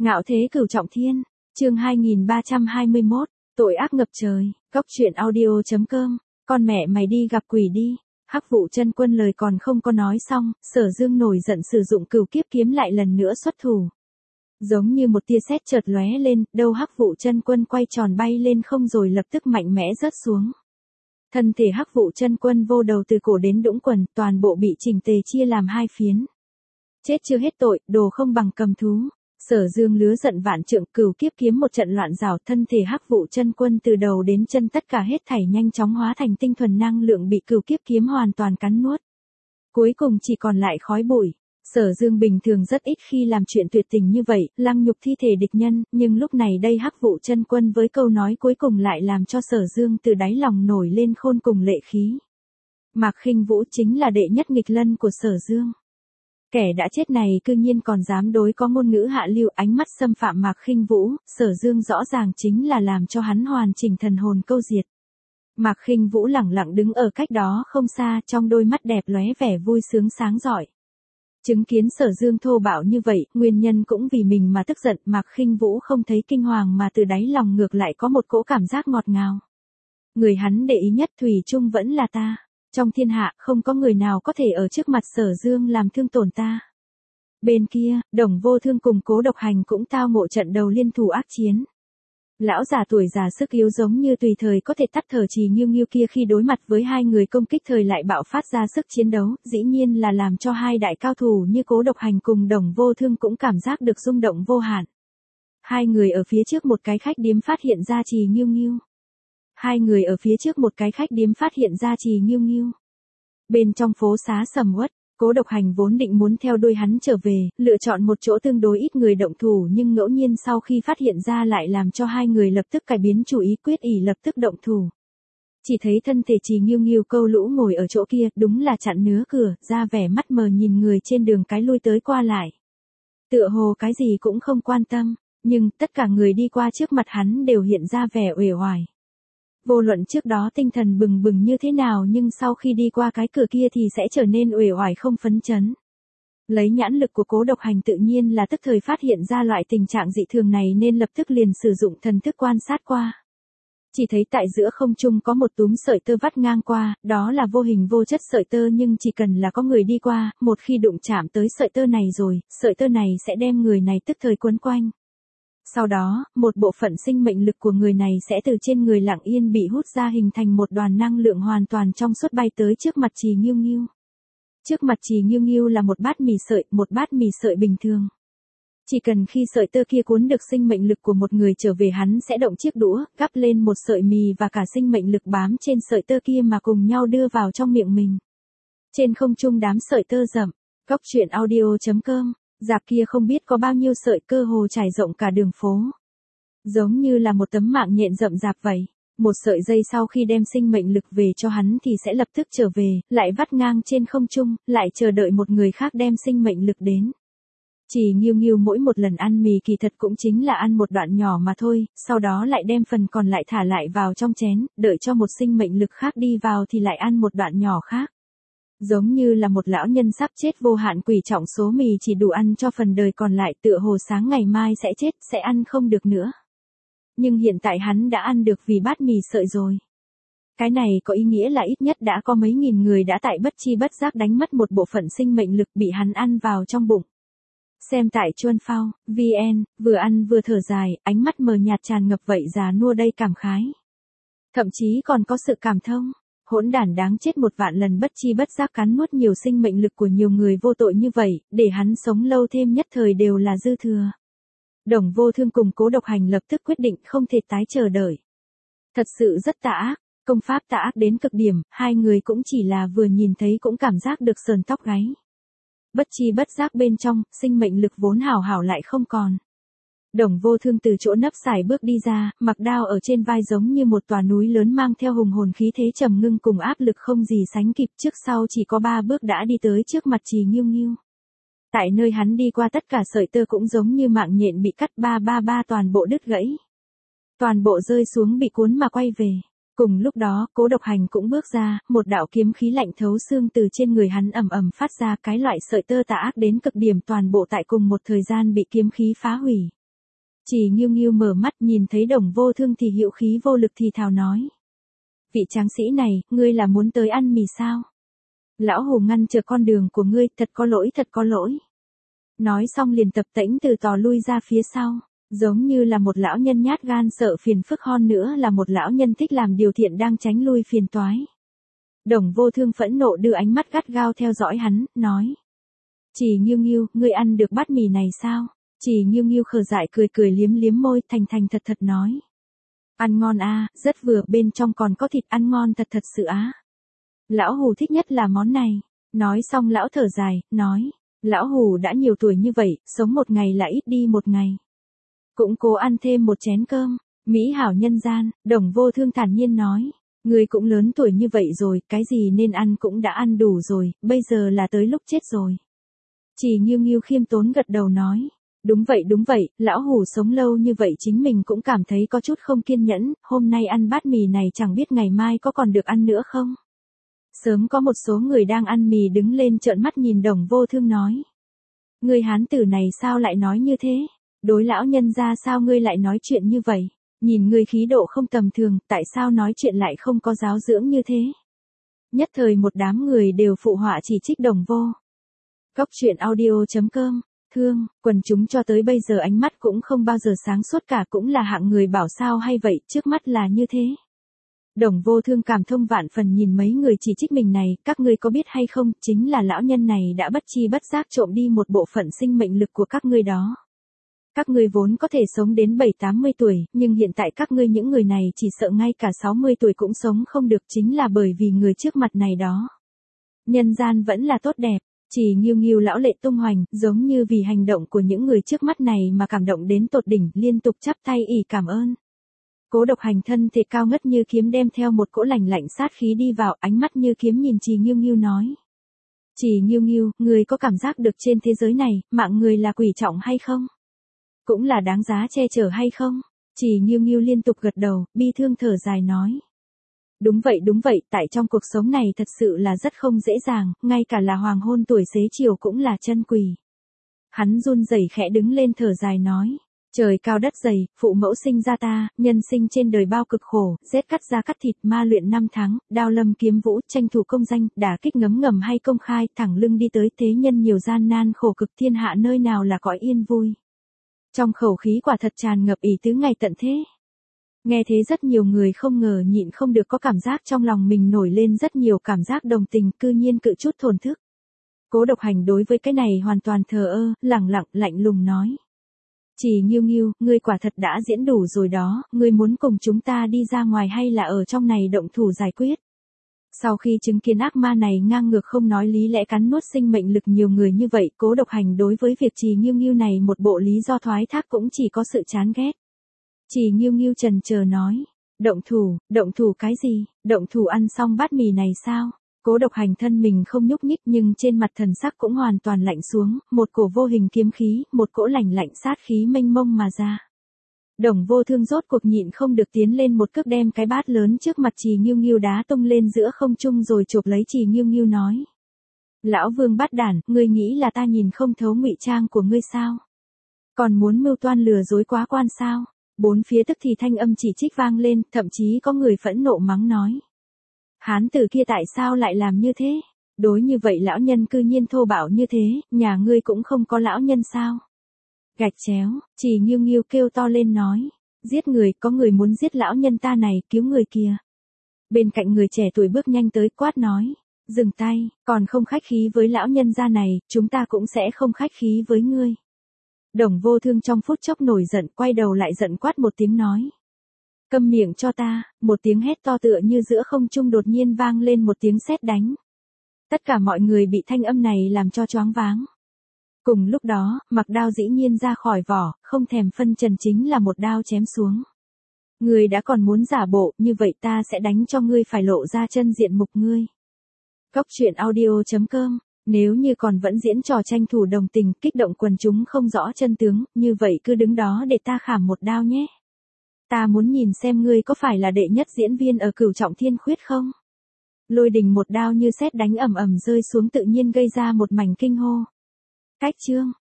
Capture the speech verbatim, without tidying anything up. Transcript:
Ngạo thế cửu trọng thiên, chương hai nghìn ba trăm hai mươi mốt, tội ác ngập trời, góc truyện audio chấm com, con mẹ mày đi gặp quỷ đi. Hắc Vụ Chân Quân lời còn không có nói xong, Sở Dương nổi giận sử dụng Cửu Kiếp Kiếm lại lần nữa xuất thủ. Giống như một tia sét chợt lóe lên, đầu Hắc Vụ Chân Quân quay tròn bay lên không rồi lập tức mạnh mẽ rớt xuống. Thân thể Hắc Vụ Chân Quân vô đầu từ cổ đến đũng quần, toàn bộ bị chỉnh tề chia làm hai phiến. Chết chưa hết tội, đồ không bằng cầm thú. Sở Dương lứa giận vạn trượng, Cửu Kiếp Kiếm một trận loạn rào, thân thể Hắc Vụ Chân Quân từ đầu đến chân tất cả hết thảy nhanh chóng hóa thành tinh thuần năng lượng bị Cửu Kiếp Kiếm hoàn toàn cắn nuốt. Cuối cùng chỉ còn lại khói bụi. Sở Dương bình thường rất ít khi làm chuyện tuyệt tình như vậy, lăng nhục thi thể địch nhân, nhưng lúc này đây Hắc Vụ Chân Quân với câu nói cuối cùng lại làm cho Sở Dương từ đáy lòng nổi lên khôn cùng lệ khí. Mạc Khinh Vũ chính là đệ nhất nghịch lân của Sở Dương. Kẻ đã chết này cư nhiên còn dám đối có ngôn ngữ hạ lưu, ánh mắt xâm phạm Mạc Khinh Vũ, Sở Dương rõ ràng chính là làm cho hắn hoàn chỉnh thần hồn câu diệt. Mạc Khinh Vũ lẳng lặng đứng ở cách đó không xa, trong đôi mắt đẹp lóe vẻ vui sướng sáng rọi. Chứng kiến Sở Dương thô bạo như vậy, nguyên nhân cũng vì mình mà tức giận, Mạc Khinh Vũ không thấy kinh hoàng mà từ đáy lòng ngược lại có một cỗ cảm giác ngọt ngào. Người hắn để ý nhất thủy chung vẫn là ta. Trong thiên hạ, không có người nào có thể ở trước mặt Sở Dương làm thương tổn ta. Bên kia, Đồng Vô Thương cùng Cố Độc Hành cũng tao ngộ trận đầu liên thủ ác chiến. Lão già tuổi già sức yếu giống như tùy thời có thể tắt thở Trì Nghiêu Nghiêu kia khi đối mặt với hai người công kích thời lại bạo phát ra sức chiến đấu, dĩ nhiên là làm cho hai đại cao thủ như Cố Độc Hành cùng Đồng Vô Thương cũng cảm giác được rung động vô hạn. Hai người ở phía trước một cái khách điếm phát hiện ra Trì Nghiêu Nghiêu. Hai người ở phía trước một cái khách điếm phát hiện ra Trì Nghiêu Nghiêu. Bên trong phố xá sầm uất, Cố Độc Hành vốn định muốn theo đuôi hắn trở về, lựa chọn một chỗ tương đối ít người động thủ nhưng ngẫu nhiên sau khi phát hiện ra lại làm cho hai người lập tức cải biến chủ ý, quyết ý lập tức động thủ. Chỉ thấy thân thể Trì Nghiêu Nghiêu câu lũ ngồi ở chỗ kia, đúng là chặn nứa cửa, ra vẻ mắt mờ nhìn người trên đường cái lui tới qua lại. Tựa hồ cái gì cũng không quan tâm, nhưng tất cả người đi qua trước mặt hắn đều hiện ra vẻ uể oải. Vô luận trước đó tinh thần bừng bừng như thế nào nhưng sau khi đi qua cái cửa kia thì sẽ trở nên uể oải không phấn chấn. Lấy nhãn lực của Cố Độc Hành tự nhiên là tức thời phát hiện ra loại tình trạng dị thường này nên lập tức liền sử dụng thần thức quan sát qua. Chỉ thấy tại giữa không trung có một túm sợi tơ vắt ngang qua, đó là vô hình vô chất sợi tơ nhưng chỉ cần là có người đi qua, một khi đụng chạm tới sợi tơ này rồi, sợi tơ này sẽ đem người này tức thời quấn quanh. Sau đó, một bộ phận sinh mệnh lực của người này sẽ từ trên người lặng yên bị hút ra hình thành một đoàn năng lượng hoàn toàn trong suốt bay tới trước mặt Trì Nghiêu Nghiêu. Trước mặt Trì Nghiêu Nghiêu là một bát mì sợi, một bát mì sợi bình thường. Chỉ cần khi sợi tơ kia cuốn được sinh mệnh lực của một người trở về hắn sẽ động chiếc đũa, gắp lên một sợi mì và cả sinh mệnh lực bám trên sợi tơ kia mà cùng nhau đưa vào trong miệng mình. Trên không trung đám sợi tơ rậm, góc truyện audio chấm com. Dạp kia không biết có bao nhiêu sợi cơ hồ trải rộng cả đường phố. Giống như là một tấm mạng nhện rậm rạp vậy. Một sợi dây sau khi đem sinh mệnh lực về cho hắn thì sẽ lập tức trở về, lại vắt ngang trên không trung, lại chờ đợi một người khác đem sinh mệnh lực đến. Trì Nghiêu Nghiêu mỗi một lần ăn mì kỳ thật cũng chính là ăn một đoạn nhỏ mà thôi, sau đó lại đem phần còn lại thả lại vào trong chén, đợi cho một sinh mệnh lực khác đi vào thì lại ăn một đoạn nhỏ khác. Giống như là một lão nhân sắp chết vô hạn quỷ trọng số mì chỉ đủ ăn cho phần đời còn lại, tựa hồ sáng ngày mai sẽ chết, sẽ ăn không được nữa. Nhưng hiện tại hắn đã ăn được vì bát mì sợi rồi. Cái này có ý nghĩa là ít nhất đã có mấy nghìn người đã tại bất chi bất giác đánh mất một bộ phận sinh mệnh lực bị hắn ăn vào trong bụng. Xem tại Chuân Phao, vê en, vừa ăn vừa thở dài, ánh mắt mờ nhạt tràn ngập vậy già nua đây cảm khái. Thậm chí còn có sự cảm thông. Hỗn đản đáng chết một vạn lần bất chi bất giác cắn nuốt nhiều sinh mệnh lực của nhiều người vô tội như vậy, để hắn sống lâu thêm nhất thời đều là dư thừa. Đồng Vô Thương cùng Cố Độc Hành lập tức quyết định không thể tái chờ đợi. Thật sự rất tà ác, công pháp tà ác đến cực điểm, hai người cũng chỉ là vừa nhìn thấy cũng cảm giác được sờn tóc gáy. Bất chi bất giác bên trong, sinh mệnh lực vốn hảo hảo lại không còn. Đồng Vô Thương từ chỗ nấp xài bước đi ra, mặc đao ở trên vai giống như một tòa núi lớn mang theo hùng hồn khí thế trầm ngưng cùng áp lực không gì sánh kịp, trước sau chỉ có ba bước đã đi tới trước mặt Trì Nghiêu Nghiêu. Tại nơi hắn đi qua tất cả sợi tơ cũng giống như mạng nhện bị cắt ba ba ba toàn bộ đứt gãy. Toàn bộ rơi xuống bị cuốn mà quay về. Cùng lúc đó, Cố Độc Hành cũng bước ra, một đạo kiếm khí lạnh thấu xương từ trên người hắn ầm ầm phát ra, cái loại sợi tơ tà ác đến cực điểm toàn bộ tại cùng một thời gian bị kiếm khí phá hủy. Chỉ Nghiêu Nghiêu mở mắt nhìn thấy Đồng Vô Thương thì hữu khí vô lực thì thào nói. Vị tráng sĩ này, ngươi là muốn tới ăn mì sao? Lão Hù ngăn trở con đường của ngươi, thật có lỗi thật có lỗi. Nói xong liền tập tễnh từ tò lui ra phía sau, giống như là một lão nhân nhát gan sợ phiền phức, hơn nữa là một lão nhân thích làm điều thiện đang tránh lui phiền toái. Đồng Vô Thương phẫn nộ đưa ánh mắt gắt gao theo dõi hắn, nói. Chỉ Nghiêu Nghiêu, ngươi ăn được bát mì này sao? Chỉ Nghiêu Nghiêu khờ dại cười cười liếm liếm môi, thành thành thật thật nói. Ăn ngon à, rất vừa, bên trong còn có thịt, ăn ngon thật thật sự á. Lão Hù thích nhất là món này. Nói xong lão thở dài, nói. Lão Hù đã nhiều tuổi như vậy, sống một ngày là ít đi một ngày. Cũng cố ăn thêm một chén cơm. Mỹ hảo nhân gian, Đồng Vô Thương thản nhiên nói. Ngươi cũng lớn tuổi như vậy rồi, cái gì nên ăn cũng đã ăn đủ rồi, bây giờ là tới lúc chết rồi. Chỉ Nghiêu Nghiêu khiêm tốn gật đầu nói. Đúng vậy đúng vậy, lão Hù sống lâu như vậy chính mình cũng cảm thấy có chút không kiên nhẫn, hôm nay ăn bát mì này chẳng biết ngày mai có còn được ăn nữa không? Sớm có một số người đang ăn mì đứng lên trợn mắt nhìn Đồng Vô Thương nói. Người hán tử này sao lại nói như thế? Đối lão nhân ra sao ngươi lại nói chuyện như vậy? Nhìn người khí độ không tầm thường, tại sao nói chuyện lại không có giáo dưỡng như thế? Nhất thời một đám người đều phụ họa chỉ trích Đồng Vô. Cóc truyện audio chấm com. Thương, quần chúng cho tới bây giờ ánh mắt cũng không bao giờ sáng suốt cả, cũng là hạng người bảo sao hay vậy, trước mắt là như thế. Đồng Vô Thương cảm thông vạn phần nhìn mấy người chỉ trích mình này, các ngươi có biết hay không, chính là lão nhân này đã bất chi bất giác trộm đi một bộ phận sinh mệnh lực của các ngươi đó. Các ngươi vốn có thể sống đến bảy tám mươi tuổi, nhưng hiện tại các ngươi những người này chỉ sợ ngay cả sáu mươi tuổi cũng sống không được, chính là bởi vì người trước mặt này đó. Nhân gian vẫn là tốt đẹp. Chỉ Nghiêu Nghiêu lão lệ tung hoành, giống như vì hành động của những người trước mắt này mà cảm động đến tột đỉnh, liên tục chắp tay ỉ cảm ơn. Cố Độc Hành thân thể cao ngất như kiếm đem theo một cỗ lạnh lạnh sát khí đi vào, ánh mắt như kiếm nhìn Chỉ Nghiêu Nghiêu nói. Chỉ Nghiêu Nghiêu, người có cảm giác được trên thế giới này, mạng người là quý trọng hay không? Cũng là đáng giá che chở hay không? Chỉ Nghiêu Nghiêu liên tục gật đầu, bi thương thở dài nói. Đúng vậy đúng vậy, tại trong cuộc sống này thật sự là rất không dễ dàng, ngay cả là hoàng hôn tuổi xế chiều cũng là chân quỳ. Hắn run rẩy khẽ đứng lên thở dài nói. Trời cao đất dày, phụ mẫu sinh ra ta, nhân sinh trên đời bao cực khổ, rét cắt da cắt thịt, ma luyện năm tháng, đao lâm kiếm vũ, tranh thủ công danh, đả kích ngấm ngầm hay công khai, thẳng lưng đi tới thế nhân nhiều gian nan khổ cực, thiên hạ nơi nào là cõi yên vui. Trong khẩu khí quả thật tràn ngập ý tứ ngày tận thế. Nghe thế rất nhiều người không ngờ nhịn không được có cảm giác trong lòng mình nổi lên rất nhiều cảm giác đồng tình, cư nhiên cự chút thổn thức. Cố Độc Hành đối với cái này hoàn toàn thờ ơ, lẳng lặng lạnh lùng nói. Chỉ Nghiêu Nghiêu, ngươi quả thật đã diễn đủ rồi đó, ngươi muốn cùng chúng ta đi ra ngoài hay là ở trong này động thủ giải quyết? Sau khi chứng kiến ác ma này ngang ngược không nói lý lẽ cắn nuốt sinh mệnh lực nhiều người như vậy, Cố Độc Hành đối với việc Chỉ Nghiêu Nghiêu này một bộ lý do thoái thác cũng chỉ có sự chán ghét. Chỉ Nghiêu Nghiêu trần chờ nói, động thủ, động thủ cái gì, động thủ ăn xong bát mì này sao? Cố Độc Hành thân mình không nhúc nhích nhưng trên mặt thần sắc cũng hoàn toàn lạnh xuống, một cổ vô hình kiếm khí, một cỗ lạnh lạnh sát khí mênh mông mà ra. Đồng Vô Thương rốt cuộc nhịn không được tiến lên một cước đem cái bát lớn trước mặt Chỉ Nghiêu Nghiêu đá tung lên giữa không trung rồi chộp lấy Chỉ Nghiêu Nghiêu nói. Lão Vương bát đản, ngươi nghĩ là ta nhìn không thấu ngụy trang của ngươi sao? Còn muốn mưu toan lừa dối quá quan sao? Bốn phía tức thì thanh âm chỉ trích vang lên, thậm chí có người phẫn nộ mắng nói. Hán tử kia tại sao lại làm như thế? Đối như vậy lão nhân cư nhiên thô bạo như thế, nhà ngươi cũng không có lão nhân sao? Gạch chéo, Chỉ Nghiêu Nghiêu kêu to lên nói. Giết người, có người muốn giết lão nhân ta này, cứu người kia. Bên cạnh người trẻ tuổi bước nhanh tới quát nói. Dừng tay, còn không khách khí với lão nhân gia này, chúng ta cũng sẽ không khách khí với ngươi. Đồng Vô Thương trong phút chốc nổi giận, quay đầu lại giận quát một tiếng nói. Câm miệng cho ta, một tiếng hét to tựa như giữa không trung đột nhiên vang lên một tiếng sét đánh. Tất cả mọi người bị thanh âm này làm cho choáng váng. Cùng lúc đó, mặc đao dĩ nhiên ra khỏi vỏ, không thèm phân trần chính là một đao chém xuống. Ngươi đã còn muốn giả bộ, như vậy ta sẽ đánh cho ngươi phải lộ ra chân diện mục ngươi. Cóc truyện audio chấm com. Nếu như còn vẫn diễn trò tranh thủ đồng tình, kích động quần chúng không rõ chân tướng, như vậy cứ đứng đó để ta khảm một đao nhé. Ta muốn nhìn xem ngươi có phải là đệ nhất diễn viên ở Cửu Trọng Thiên Khuyết không? Lôi đình một đao như sét đánh ầm ầm rơi xuống tự nhiên gây ra một mảnh kinh hô. Cách chương